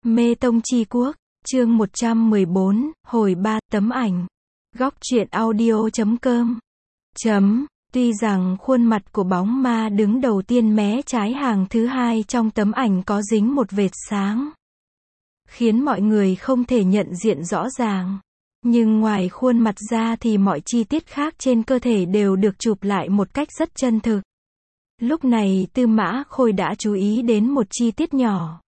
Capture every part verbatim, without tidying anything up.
Mê Tông Chi Quốc, chương một trăm mười bốn, hồi ba, tấm ảnh. Góc truyện audio chấm com. Chấm. Tuy rằng khuôn mặt của bóng ma đứng đầu tiên mé trái hàng thứ hai trong tấm ảnh có dính một vệt sáng, khiến mọi người không thể nhận diện rõ ràng. Nhưng ngoài khuôn mặt ra thì mọi chi tiết khác trên cơ thể đều được chụp lại một cách rất chân thực. Lúc này Tư Mã Khôi đã chú ý đến một chi tiết nhỏ.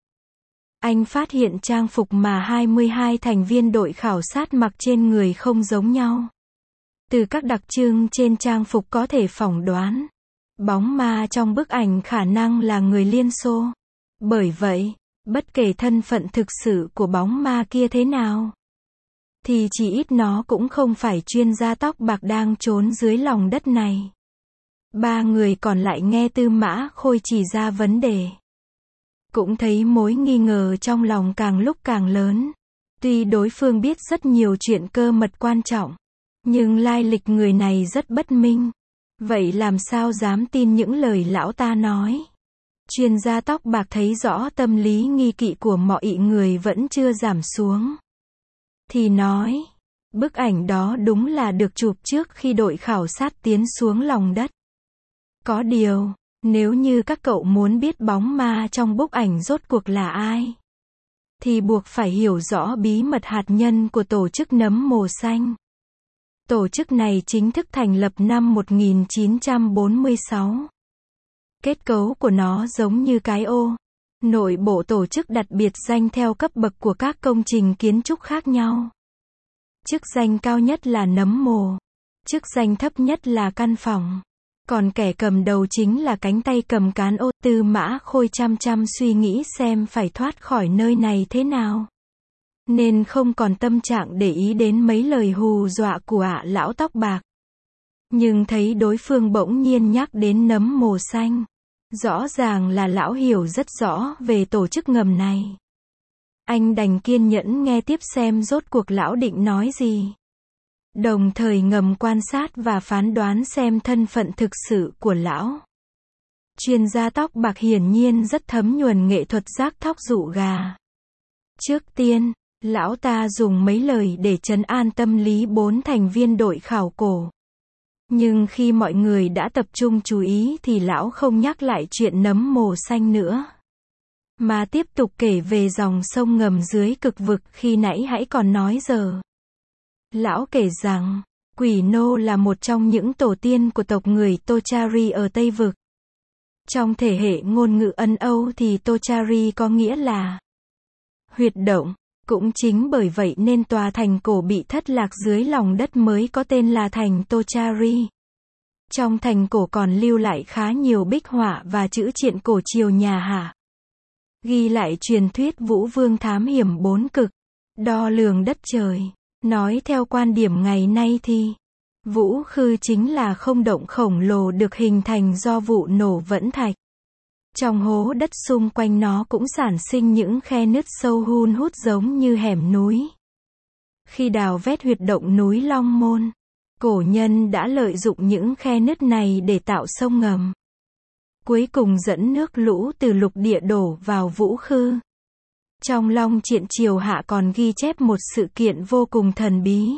Anh phát hiện trang phục mà hai mươi hai thành viên đội khảo sát mặc trên người không giống nhau. Từ các đặc trưng trên trang phục có thể phỏng đoán, bóng ma trong bức ảnh khả năng là người Liên Xô. Bởi vậy, bất kể thân phận thực sự của bóng ma kia thế nào, thì chỉ ít nó cũng không phải chuyên gia tóc bạc đang trốn dưới lòng đất này. Ba người còn lại nghe Tư Mã Khôi chỉ ra vấn đề, cũng thấy mối nghi ngờ trong lòng càng lúc càng lớn. Tuy đối phương biết rất nhiều chuyện cơ mật quan trọng, nhưng lai lịch người này rất bất minh. Vậy làm sao dám tin những lời lão ta nói? Chuyên gia tóc bạc thấy rõ tâm lý nghi kỵ của mọi người vẫn chưa giảm xuống, thì nói, bức ảnh đó đúng là được chụp trước khi đội khảo sát tiến xuống lòng đất. Có điều, nếu như các cậu muốn biết bóng ma trong bức ảnh rốt cuộc là ai, thì buộc phải hiểu rõ bí mật hạt nhân của tổ chức nấm mồ xanh. Tổ chức này chính thức thành lập năm một nghìn chín trăm bốn mươi sáu. Kết cấu của nó giống như cái ô. Nội bộ tổ chức đặt biệt danh theo cấp bậc của các công trình kiến trúc khác nhau. Chức danh cao nhất là nấm mồ. Chức danh thấp nhất là căn phòng. Còn kẻ cầm đầu chính là cánh tay cầm cán ô. Tư Mã Khôi chăm chăm suy nghĩ xem phải thoát khỏi nơi này thế nào, nên không còn tâm trạng để ý đến mấy lời hù dọa của ạ lão tóc bạc. Nhưng thấy đối phương bỗng nhiên nhắc đến nấm mồ xanh, rõ ràng là lão hiểu rất rõ về tổ chức ngầm này. Anh đành kiên nhẫn nghe tiếp xem rốt cuộc lão định nói gì, đồng thời ngầm quan sát và phán đoán xem thân phận thực sự của lão. Chuyên gia tóc bạc hiển nhiên rất thấm nhuần nghệ thuật rác thóc dụ gà. Trước tiên, lão ta dùng mấy lời để trấn an tâm lý bốn thành viên đội khảo cổ. Nhưng khi mọi người đã tập trung chú ý thì lão không nhắc lại chuyện nấm mồ xanh nữa, mà tiếp tục kể về dòng sông ngầm dưới cực vực khi nãy hãy còn nói giờ. Lão kể rằng, Quỷ Nô là một trong những tổ tiên của tộc người Tochari ở Tây Vực. Trong thể hệ ngôn ngữ Ấn Âu thì Tochari có nghĩa là huyệt động. Cũng chính bởi vậy nên tòa thành cổ bị thất lạc dưới lòng đất mới có tên là thành Tochari. Trong thành cổ còn lưu lại khá nhiều bích họa và chữ triện cổ triều nhà Hạ, ghi lại truyền thuyết Vũ Vương thám hiểm bốn cực, đo lường đất trời. Nói theo quan điểm ngày nay thì Vũ Khư chính là không động khổng lồ được hình thành do vụ nổ vẫn thạch. Trong hố đất xung quanh nó cũng sản sinh những khe nứt sâu hun hút giống như hẻm núi. Khi đào vét huyệt động núi Long Môn, cổ nhân đã lợi dụng những khe nứt này để tạo sông ngầm, cuối cùng dẫn nước lũ từ lục địa đổ vào Vũ Khư. Trong Long Triện triều Hạ còn ghi chép một sự kiện vô cùng thần bí.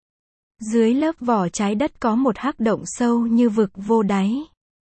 Dưới lớp vỏ trái đất có một hắc động sâu như vực vô đáy.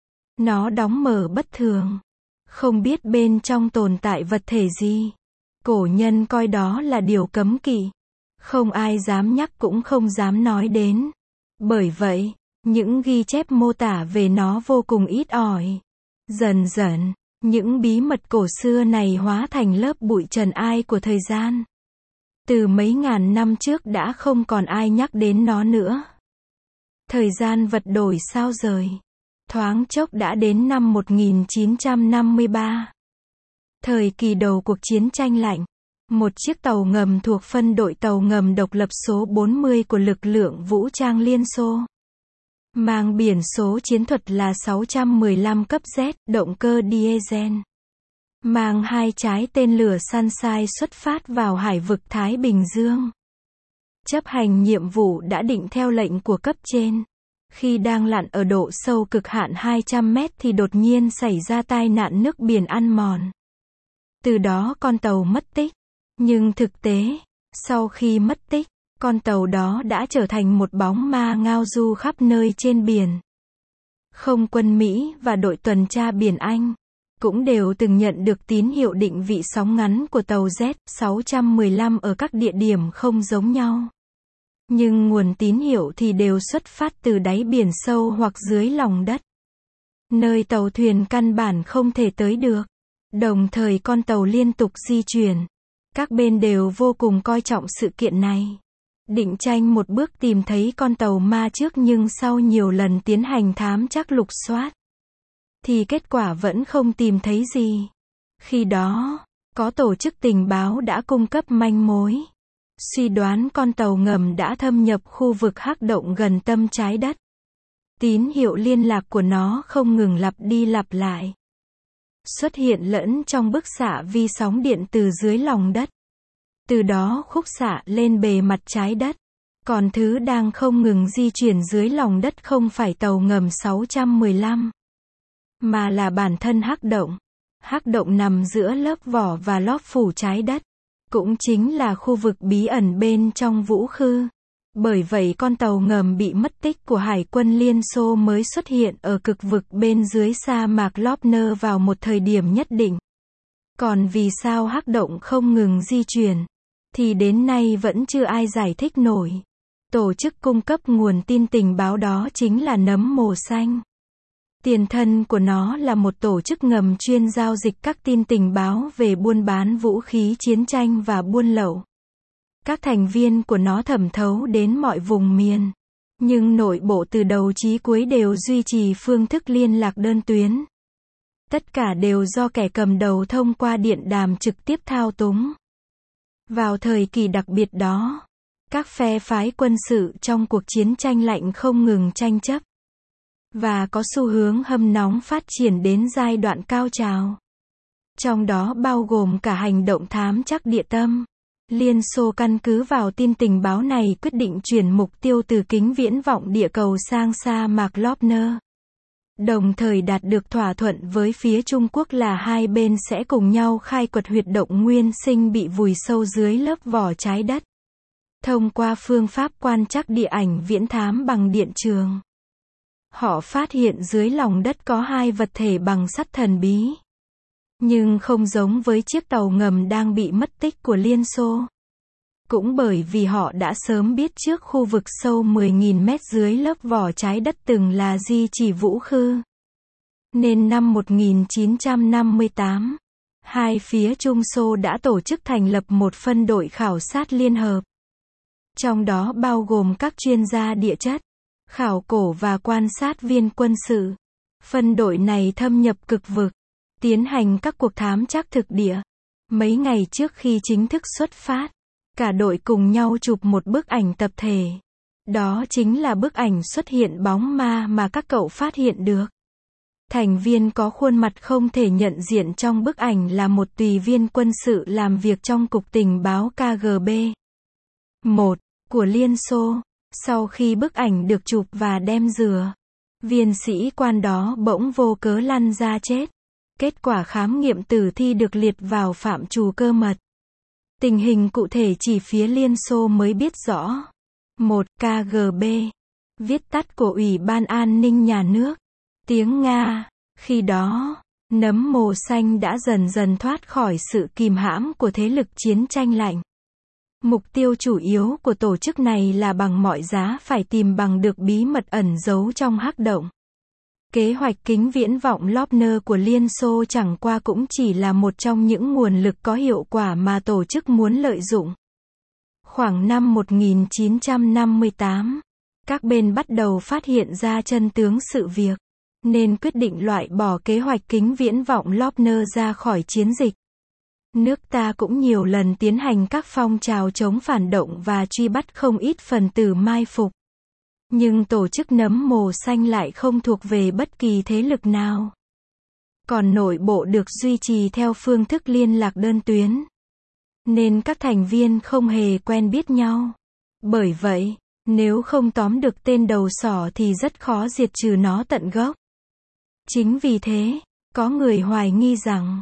Nó đóng mở bất thường, không biết bên trong tồn tại vật thể gì. Cổ nhân coi đó là điều cấm kỵ, không ai dám nhắc cũng không dám nói đến. Bởi vậy, những ghi chép mô tả về nó vô cùng ít ỏi. Dần dần, những bí mật cổ xưa này hóa thành lớp bụi trần ai của thời gian. Từ mấy ngàn năm trước đã không còn ai nhắc đến nó nữa. Thời gian vật đổi sao rời, thoáng chốc đã đến năm một nghìn chín trăm năm mươi ba. Thời kỳ đầu cuộc chiến tranh lạnh, một chiếc tàu ngầm thuộc phân đội tàu ngầm độc lập số bốn mươi của lực lượng vũ trang Liên Xô, mang biển số chiến thuật là sáu trăm mười lăm cấp Z, động cơ diesel, mang hai trái tên lửa Sunshine xuất phát vào hải vực Thái Bình Dương. Chấp hành nhiệm vụ đã định theo lệnh của cấp trên. Khi đang lặn ở độ sâu cực hạn hai trăm mét thì đột nhiên xảy ra tai nạn nước biển ăn mòn. Từ đó con tàu mất tích. Nhưng thực tế, sau khi mất tích, con tàu đó đã trở thành một bóng ma ngao du khắp nơi trên biển. Không quân Mỹ và đội tuần tra biển Anh cũng đều từng nhận được tín hiệu định vị sóng ngắn của tàu Z sáu một lăm ở các địa điểm không giống nhau. Nhưng nguồn tín hiệu thì đều xuất phát từ đáy biển sâu hoặc dưới lòng đất, nơi tàu thuyền căn bản không thể tới được. Đồng thời con tàu liên tục di chuyển. Các bên đều vô cùng coi trọng sự kiện này, định tranh một bước tìm thấy con tàu ma trước, nhưng sau nhiều lần tiến hành thám trắc lục soát, thì kết quả vẫn không tìm thấy gì. Khi đó, có tổ chức tình báo đã cung cấp manh mối, suy đoán con tàu ngầm đã thâm nhập khu vực hắc động gần tâm trái đất. Tín hiệu liên lạc của nó không ngừng lặp đi lặp lại, xuất hiện lẫn trong bức xạ vi sóng điện từ dưới lòng đất, từ đó khúc xạ lên bề mặt trái đất. Còn thứ đang không ngừng di chuyển dưới lòng đất không phải tàu ngầm sáu một lăm, mà là bản thân hắc động. Hắc động nằm giữa lớp vỏ và lót phủ trái đất, cũng chính là khu vực bí ẩn bên trong vũ khư. Bởi vậy con tàu ngầm bị mất tích của Hải quân Liên Xô mới xuất hiện ở cực vực bên dưới sa mạc Lobner vào một thời điểm nhất định. Còn vì sao hắc động không ngừng di chuyển, thì đến nay vẫn chưa ai giải thích nổi. Tổ chức cung cấp nguồn tin tình báo đó chính là Nấm Mồ Xanh. Tiền thân của nó là một tổ chức ngầm chuyên giao dịch các tin tình báo về buôn bán vũ khí chiến tranh và buôn lậu. Các thành viên của nó thẩm thấu đến mọi vùng miền, nhưng nội bộ từ đầu chí cuối đều duy trì phương thức liên lạc đơn tuyến. Tất cả đều do kẻ cầm đầu thông qua điện đàm trực tiếp thao túng. Vào thời kỳ đặc biệt đó, các phe phái quân sự trong cuộc chiến tranh lạnh không ngừng tranh chấp, và có xu hướng hâm nóng phát triển đến giai đoạn cao trào. Trong đó bao gồm cả hành động thám trắc địa tâm. Liên Xô căn cứ vào tin tình báo này quyết định chuyển mục tiêu từ kính viễn vọng địa cầu sang sa mạc Lobner. Đồng thời đạt được thỏa thuận với phía Trung Quốc là hai bên sẽ cùng nhau khai quật huyệt động nguyên sinh bị vùi sâu dưới lớp vỏ trái đất, thông qua phương pháp quan trắc địa ảnh viễn thám bằng điện trường. Họ phát hiện dưới lòng đất có hai vật thể bằng sắt thần bí, nhưng không giống với chiếc tàu ngầm đang bị mất tích của Liên Xô. Cũng bởi vì họ đã sớm biết trước khu vực sâu mười nghìn mét dưới lớp vỏ trái đất từng là di chỉ vũ khư, nên năm một nghìn chín trăm năm mươi tám, hai phía Trung Xô đã tổ chức thành lập một phân đội khảo sát liên hợp, trong đó bao gồm các chuyên gia địa chất, khảo cổ và quan sát viên quân sự. Phân đội này thâm nhập cực vực, tiến hành các cuộc thám trắc thực địa. Mấy ngày trước khi chính thức xuất phát, cả đội cùng nhau chụp một bức ảnh tập thể. Đó chính là bức ảnh xuất hiện bóng ma mà các cậu phát hiện được. Thành viên có khuôn mặt không thể nhận diện trong bức ảnh là một tùy viên quân sự làm việc trong Cục Tình báo K G B một của Liên Xô. Sau khi bức ảnh được chụp và đem rửa, viên sĩ quan đó bỗng vô cớ lăn ra chết. Kết quả khám nghiệm tử thi được liệt vào phạm trù cơ mật. Tình hình cụ thể chỉ phía Liên Xô mới biết rõ. một K G B, viết tắt của Ủy ban An ninh Nhà nước. Tiếng Nga. Khi đó, Nấm Mồ Xanh đã dần dần thoát khỏi sự kìm hãm của thế lực chiến tranh lạnh. Mục tiêu chủ yếu của tổ chức này là bằng mọi giá phải tìm bằng được bí mật ẩn giấu trong hắc động. Kế hoạch kính viễn vọng Lobner của Liên Xô chẳng qua cũng chỉ là một trong những nguồn lực có hiệu quả mà tổ chức muốn lợi dụng. Khoảng năm một nghìn chín trăm năm mươi tám, các bên bắt đầu phát hiện ra chân tướng sự việc, nên quyết định loại bỏ kế hoạch kính viễn vọng Lobner ra khỏi chiến dịch. Nước ta cũng nhiều lần tiến hành các phong trào chống phản động và truy bắt không ít phần tử mai phục. Nhưng tổ chức Nấm Mồ Xanh lại không thuộc về bất kỳ thế lực nào. Còn nội bộ được duy trì theo phương thức liên lạc đơn tuyến, nên các thành viên không hề quen biết nhau. Bởi vậy, nếu không tóm được tên đầu sỏ thì rất khó diệt trừ nó tận gốc. Chính vì thế, có người hoài nghi rằng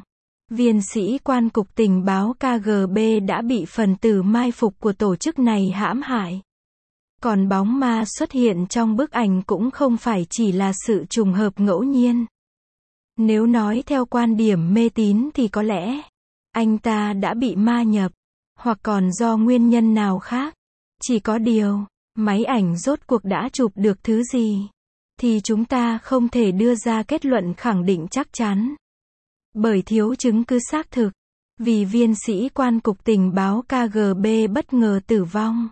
Viên sĩ quan cục tình báo K G B đã bị phần tử mai phục của tổ chức này hãm hại. Còn bóng ma xuất hiện trong bức ảnh cũng không phải chỉ là sự trùng hợp ngẫu nhiên. Nếu nói theo quan điểm mê tín thì có lẽ anh ta đã bị ma nhập, hoặc còn do nguyên nhân nào khác. Chỉ có điều, máy ảnh rốt cuộc đã chụp được thứ gì, thì chúng ta không thể đưa ra kết luận khẳng định chắc chắn. Bởi thiếu chứng cứ xác thực. Vì viên sĩ quan cục tình báo K G B bất ngờ tử vong,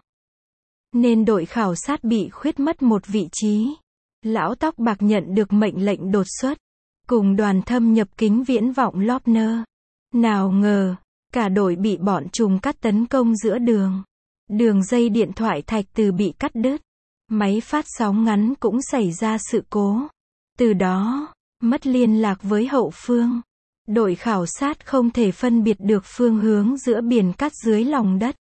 nên đội khảo sát bị khuyết mất một vị trí. Lão tóc bạc nhận được mệnh lệnh đột xuất, cùng đoàn thâm nhập kính viễn vọng Lopner. Nào ngờ, cả đội bị bọn trùm cắt tấn công giữa đường. Đường dây điện thoại thạch từ bị cắt đứt. Máy phát sóng ngắn cũng xảy ra sự cố. Từ đó, mất liên lạc với hậu phương. Đội khảo sát không thể phân biệt được phương hướng giữa biển cắt dưới lòng đất.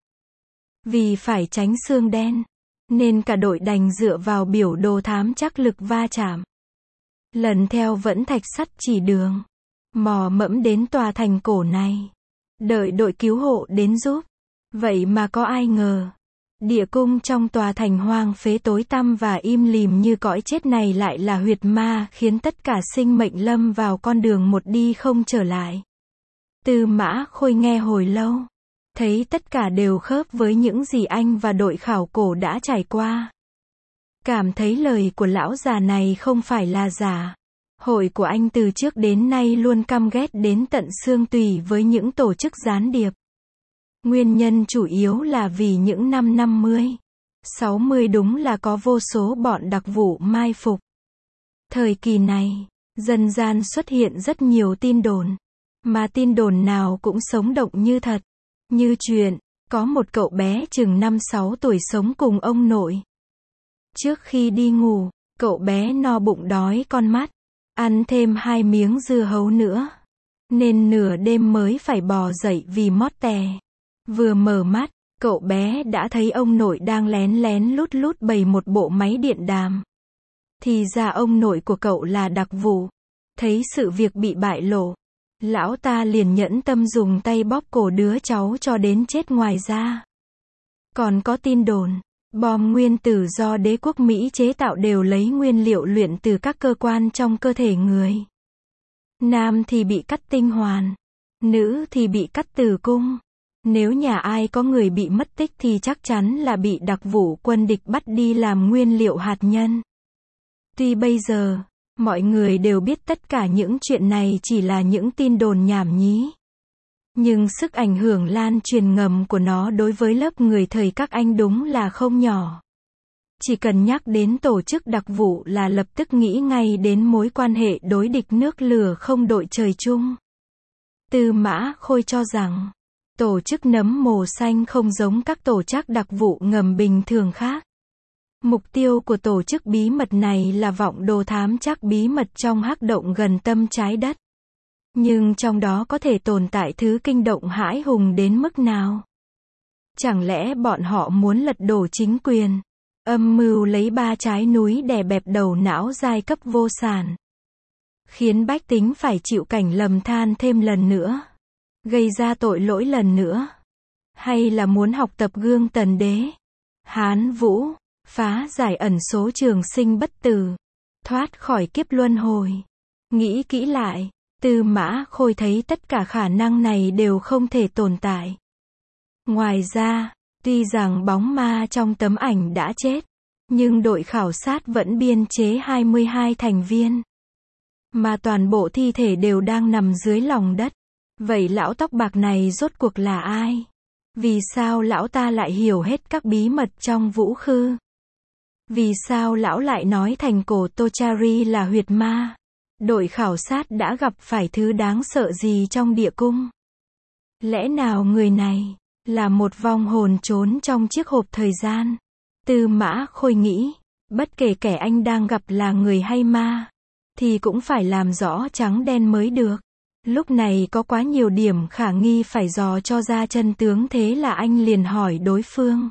Vì phải tránh xương đen, nên cả đội đành dựa vào biểu đồ thám trắc lực va chạm. Lần theo vẫn thạch sắt chỉ đường, mò mẫm đến tòa thành cổ này. Đợi đội cứu hộ đến giúp. Vậy mà có ai ngờ, địa cung trong tòa thành hoang phế tối tăm và im lìm như cõi chết này lại là huyệt ma, khiến tất cả sinh mệnh lâm vào con đường một đi không trở lại. Tư Mã Khôi nghe hồi lâu, thấy tất cả đều khớp với những gì anh và đội khảo cổ đã trải qua. Cảm thấy lời của lão già này không phải là giả. Hội của anh từ trước đến nay luôn căm ghét đến tận xương tủy với những tổ chức gián điệp. Nguyên nhân chủ yếu là vì những năm năm mươi, sáu mươi đúng là có vô số bọn đặc vụ mai phục. Thời kỳ này, dần gian xuất hiện rất nhiều tin đồn, mà tin đồn nào cũng sống động như thật. Như chuyện, có một cậu bé chừng năm sáu tuổi sống cùng ông nội. Trước khi đi ngủ, cậu bé no bụng đói con mắt, ăn thêm hai miếng dưa hấu nữa, nên nửa đêm mới phải bò dậy vì mót tè. Vừa mở mắt, cậu bé đã thấy ông nội đang lén lén lút lút bày một bộ máy điện đàm. Thì ra ông nội của cậu là đặc vụ. Thấy sự việc bị bại lộ, lão ta liền nhẫn tâm dùng tay bóp cổ đứa cháu cho đến chết. Ngoài ra, còn có tin đồn, bom nguyên tử do đế quốc Mỹ chế tạo đều lấy nguyên liệu luyện từ các cơ quan trong cơ thể người. Nam thì bị cắt tinh hoàn, nữ thì bị cắt tử cung. Nếu nhà ai có người bị mất tích thì chắc chắn là bị đặc vụ quân địch bắt đi làm nguyên liệu hạt nhân. Tuy bây giờ, mọi người đều biết tất cả những chuyện này chỉ là những tin đồn nhảm nhí. Nhưng sức ảnh hưởng lan truyền ngầm của nó đối với lớp người thời các anh đúng là không nhỏ. Chỉ cần nhắc đến tổ chức đặc vụ là lập tức nghĩ ngay đến mối quan hệ đối địch nước lửa không đội trời chung. Tư Mã Khôi cho rằng, tổ chức nấm mồ xanh không giống các tổ chức đặc vụ ngầm bình thường khác. Mục tiêu của tổ chức bí mật này là vọng đồ thám trắc bí mật trong hắc động gần tâm trái đất. Nhưng trong đó có thể tồn tại thứ kinh động hãi hùng đến mức nào? Chẳng lẽ bọn họ muốn lật đổ chính quyền, âm mưu lấy ba trái núi đè bẹp đầu não giai cấp vô sản, khiến bách tính phải chịu cảnh lầm than thêm lần nữa, gây ra tội lỗi lần nữa? Hay là muốn học tập gương Tần Đế, Hán Vũ, phá giải ẩn số trường sinh bất tử, thoát khỏi kiếp luân hồi? Nghĩ kỹ lại, Tư Mã Khôi thấy tất cả khả năng này đều không thể tồn tại. Ngoài ra, tuy rằng bóng ma trong tấm ảnh đã chết, nhưng đội khảo sát vẫn biên chế hai mươi hai thành viên. Mà toàn bộ thi thể đều đang nằm dưới lòng đất. Vậy lão tóc bạc này rốt cuộc là ai? Vì sao lão ta lại hiểu hết các bí mật trong vũ khư? Vì sao lão lại nói thành cổ Tochari là huyệt ma? Đội khảo sát đã gặp phải thứ đáng sợ gì trong địa cung? Lẽ nào người này là một vong hồn trốn trong chiếc hộp thời gian? Tư Mã Khôi nghĩ, bất kể kẻ anh đang gặp là người hay ma, thì cũng phải làm rõ trắng đen mới được. Lúc này có quá nhiều điểm khả nghi phải dò cho ra chân tướng, thế là anh liền hỏi đối phương.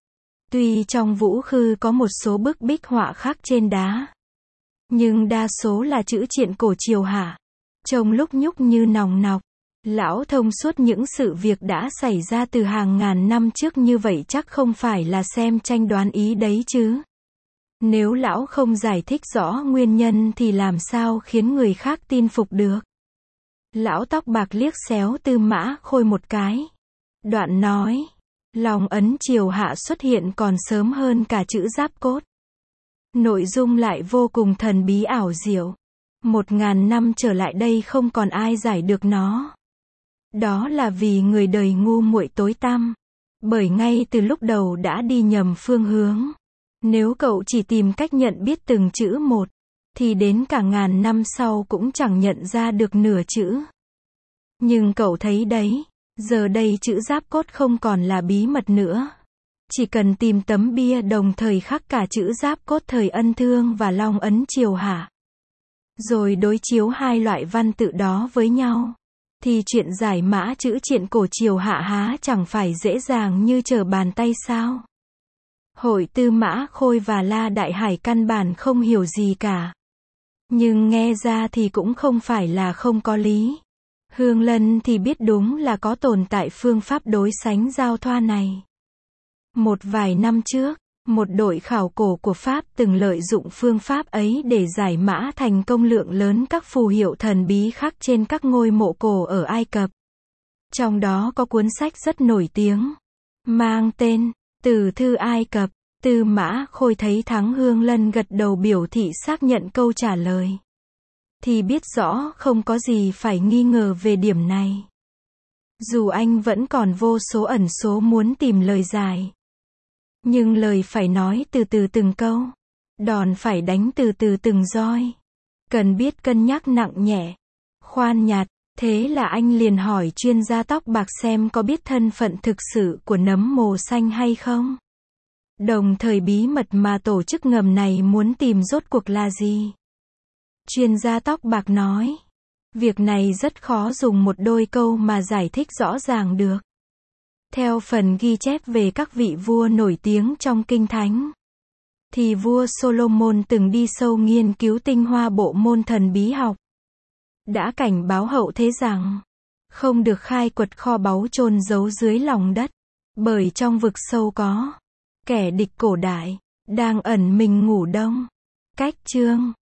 Tuy trong vũ khư có một số bức bích họa khắc trên đá, nhưng đa số là chữ triện cổ triều hạ, trông lúc nhúc như nòng nọc. Lão thông suốt những sự việc đã xảy ra từ hàng ngàn năm trước như vậy chắc không phải là xem tranh đoán ý đấy chứ. Nếu lão không giải thích rõ nguyên nhân thì làm sao khiến người khác tin phục được. Lão tóc bạc liếc xéo Tư Mã Khôi một cái. Đoạn nói, lòng ấn triều hạ xuất hiện còn sớm hơn cả chữ giáp cốt. Nội dung lại vô cùng thần bí ảo diệu. Một ngàn năm trở lại đây không còn ai giải được nó. Đó là vì người đời ngu muội tối tăm. Bởi ngay từ lúc đầu đã đi nhầm phương hướng. Nếu cậu chỉ tìm cách nhận biết từng chữ một, thì đến cả ngàn năm sau cũng chẳng nhận ra được nửa chữ. Nhưng cậu thấy đấy, giờ đây chữ giáp cốt không còn là bí mật nữa. Chỉ cần tìm tấm bia đồng thời khắc cả chữ giáp cốt thời Ân Thương và Long ấn triều hạ. Rồi đối chiếu hai loại văn tự đó với nhau. Thì chuyện giải mã chữ triện cổ triều hạ há chẳng phải dễ dàng như trở bàn tay sao? Hội Tư Mã Khôi và La Đại Hải căn bản không hiểu gì cả. Nhưng nghe ra thì cũng không phải là không có lý. Hương Lân thì biết đúng là có tồn tại phương pháp đối sánh giao thoa này. Một vài năm trước, một đội khảo cổ của Pháp từng lợi dụng phương pháp ấy để giải mã thành công lượng lớn các phù hiệu thần bí khắc trên các ngôi mộ cổ ở Ai Cập. Trong đó có cuốn sách rất nổi tiếng, mang tên Từ thư Ai Cập. Tư Mã Khôi thấy Thắng Hương Lân gật đầu biểu thị xác nhận câu trả lời. Thì biết rõ không có gì phải nghi ngờ về điểm này. Dù anh vẫn còn vô số ẩn số muốn tìm lời giải. Nhưng lời phải nói từ từ từng câu. Đòn phải đánh từ từ từng roi. Cần biết cân nhắc nặng nhẹ. Khoan nhạt. Thế là anh liền hỏi chuyên gia tóc bạc xem có biết thân phận thực sự của nấm mồ xanh hay không. Đồng thời bí mật mà tổ chức ngầm này muốn tìm rốt cuộc là gì? Chuyên gia tóc bạc nói. Việc này rất khó dùng một đôi câu mà giải thích rõ ràng được. Theo phần ghi chép về các vị vua nổi tiếng trong Kinh Thánh, thì vua Solomon từng đi sâu nghiên cứu tinh hoa bộ môn thần bí học. Đã cảnh báo hậu thế rằng, không được khai quật kho báu chôn giấu dưới lòng đất, bởi trong vực sâu có kẻ địch cổ đại, đang ẩn mình ngủ đông. Cách chương